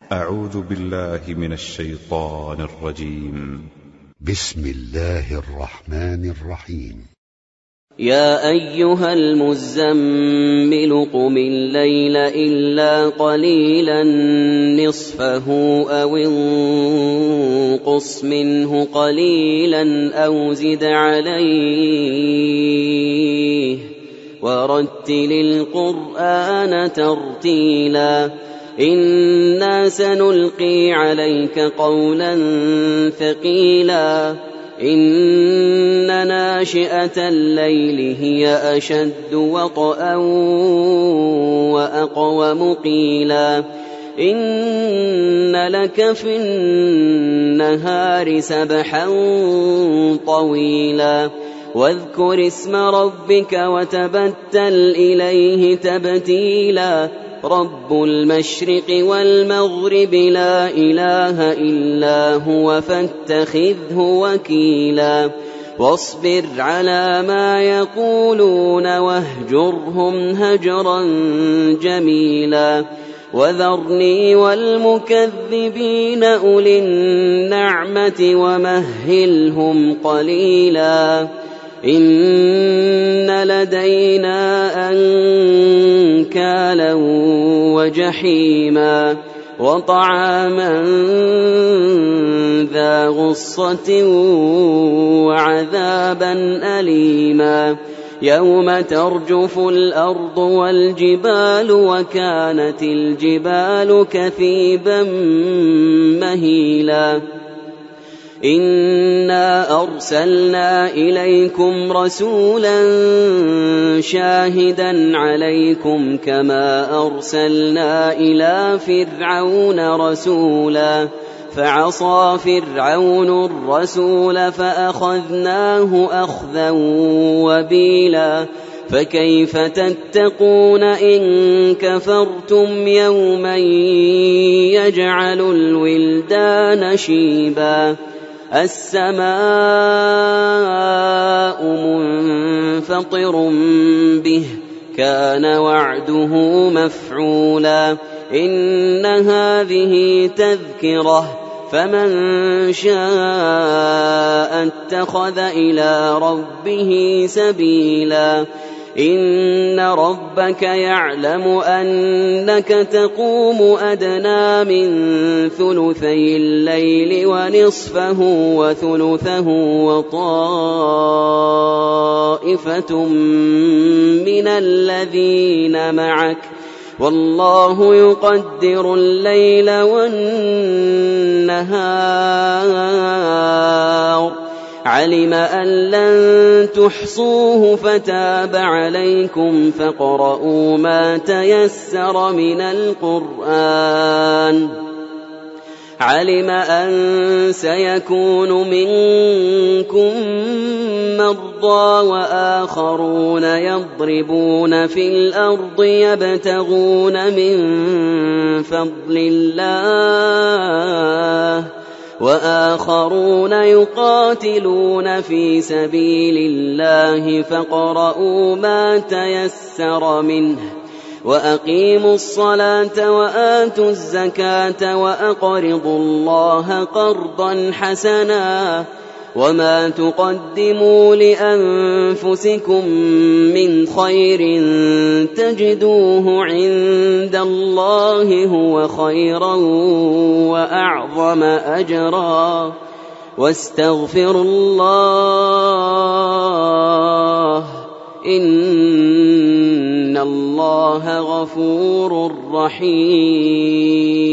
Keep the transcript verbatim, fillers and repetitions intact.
أعوذ بالله من الشيطان الرجيم. بسم الله الرحمن الرحيم. يا أيها المزمل قم الليل إلا قليلا نصفه أو انقص منه قليلا أو زد عليه ورتل القرآن ترتيلا إنا سنلقي عليك قولا ثقيلا إن ناشئة الليل هي أشد وطئا وأقوم قيلا إن لك في النهار سبحا طويلا واذكر اسم ربك وتبتل إليه تبتيلا رب المشرق والمغرب لا إله إلا هو فاتخذه وكيلا واصبر على ما يقولون واهجرهم هجرا جميلا وذرني والمكذبين أولي النعمة ومهلهم قليلا إن لدينا أنكالا وجحيما وطعاما ذا غصة وعذابا أليما يوم ترجف الأرض والجبال وكانت الجبال كثيبا مهيلا إنا أرسلنا إليكم رسولا شاهدا عليكم كما أرسلنا إلى فرعون رسولا فعصى فرعون الرسول فأخذناه أخذا وبيلا فكيف تتقون إن كفرتم يوما يجعل الولدان شيبا السماء منفطر به كان وعده مفعولا إن هذه تذكرة فمن شاء اتخذ إلى ربه سبيلا إن ربك يعلم أنك تقوم أدنى من ثلثي الليل ونصفه وثلثه وطائفة من الذين معك والله يقدر الليل والنهار علم أن لن تحصوه فتاب عليكم فاقرؤوا ما تيسر من القرآن علم أن سيكون منكم مرضى وآخرون يضربون في الأرض يبتغون من فضل الله وآخرون يقاتلون في سبيل الله فاقرؤوا ما تيسر منه وأقيموا الصلاة وآتوا الزكاة وأقرضوا الله قرضا حسنا وما تقدموا لأنفسكم من خير تجدوه عند الله هو خيرا وأعظم أجرا واستغفروا الله إن الله غفور رحيم.